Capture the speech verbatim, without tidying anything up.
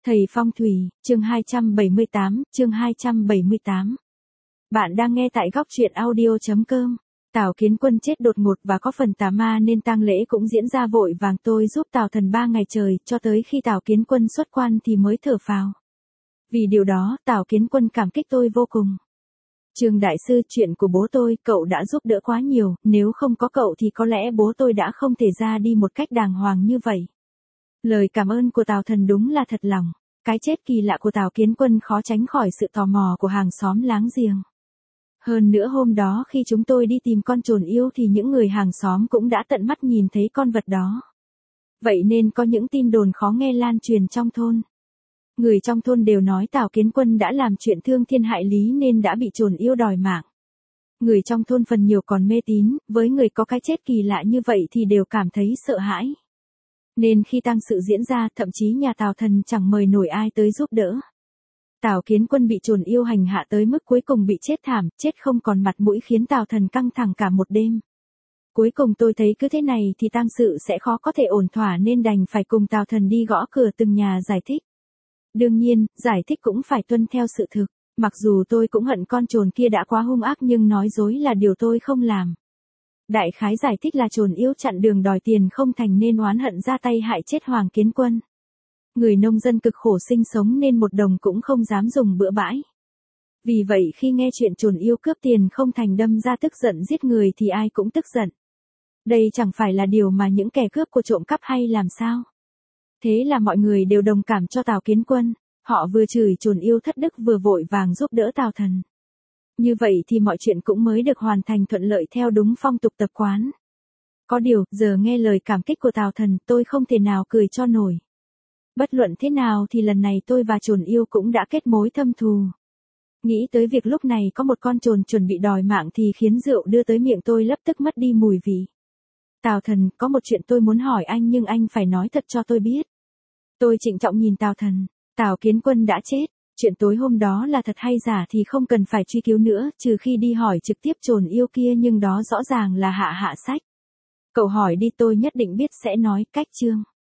Thầy Phong Thủy, chương hai trăm bảy mươi tám, chương hai trăm bảy mươi tám. Bạn đang nghe tại góc truyện audio.com. Tào Kiến Quân chết đột ngột và có phần tà ma nên tang lễ cũng diễn ra vội vàng, tôi giúp Tào Thần ba ngày trời, cho tới khi Tào Kiến Quân xuất quan thì mới thở phào. Vì điều đó, Tào Kiến Quân cảm kích tôi vô cùng. Trương đại sư, chuyện của bố tôi, cậu đã giúp đỡ quá nhiều, nếu không có cậu thì có lẽ bố tôi đã không thể ra đi một cách đàng hoàng như vậy. Lời cảm ơn của Tào Thần đúng là thật lòng. Cái chết kỳ lạ của Tào Kiến Quân khó tránh khỏi sự tò mò của hàng xóm láng giềng. Hơn nữa hôm đó khi chúng tôi đi tìm con chồn yêu thì những người hàng xóm cũng đã tận mắt nhìn thấy con vật đó. Vậy nên có những tin đồn khó nghe lan truyền trong thôn. Người trong thôn đều nói Tào Kiến Quân đã làm chuyện thương thiên hại lý nên đã bị chồn yêu đòi mạng. Người trong thôn phần nhiều còn mê tín, với người có cái chết kỳ lạ như vậy thì đều cảm thấy sợ hãi. Nên khi tang sự diễn ra, thậm chí nhà Tào Thần chẳng mời nổi ai tới giúp đỡ. Tào Kiến Quân bị chồn yêu hành hạ tới mức cuối cùng bị chết thảm, chết không còn mặt mũi, khiến Tào Thần căng thẳng cả một đêm. Cuối cùng tôi thấy cứ thế này thì tang sự sẽ khó có thể ổn thỏa nên đành phải cùng Tào Thần đi gõ cửa từng nhà giải thích. Đương nhiên, giải thích cũng phải tuân theo sự thực, mặc dù tôi cũng hận con chồn kia đã quá hung ác nhưng nói dối là điều tôi không làm. Đại khái giải thích là chồn yêu chặn đường đòi tiền không thành nên oán hận ra tay hại chết Hoàng Kiến Quân. Người nông dân cực khổ sinh sống nên một đồng cũng không dám dùng bữa bãi. Vì vậy khi nghe chuyện chồn yêu cướp tiền không thành đâm ra tức giận giết người thì ai cũng tức giận. Đây chẳng phải là điều mà những kẻ cướp của trộm cắp hay làm sao? Thế là mọi người đều đồng cảm cho Tào Kiến Quân, họ vừa chửi chồn yêu thất đức vừa vội vàng giúp đỡ Tào Thần. Như vậy thì mọi chuyện cũng mới được hoàn thành thuận lợi theo đúng phong tục tập quán. Có điều, giờ nghe lời cảm kích của Tào Thần, tôi không thể nào cười cho nổi. Bất luận thế nào thì lần này tôi và chồn yêu cũng đã kết mối thâm thù. Nghĩ tới việc lúc này có một con chồn chuẩn bị đòi mạng thì khiến rượu đưa tới miệng tôi lập tức mất đi mùi vị. Tào Thần, có một chuyện tôi muốn hỏi anh nhưng anh phải nói thật cho tôi biết. Tôi trịnh trọng nhìn Tào Thần. Tào Kiến Quân đã chết. Chuyện tối hôm đó là thật hay giả thì không cần phải truy cứu nữa, trừ khi đi hỏi trực tiếp chồn yêu kia, nhưng đó rõ ràng là hạ hạ sách. Cậu hỏi đi, tôi nhất định biết sẽ nói cách chương.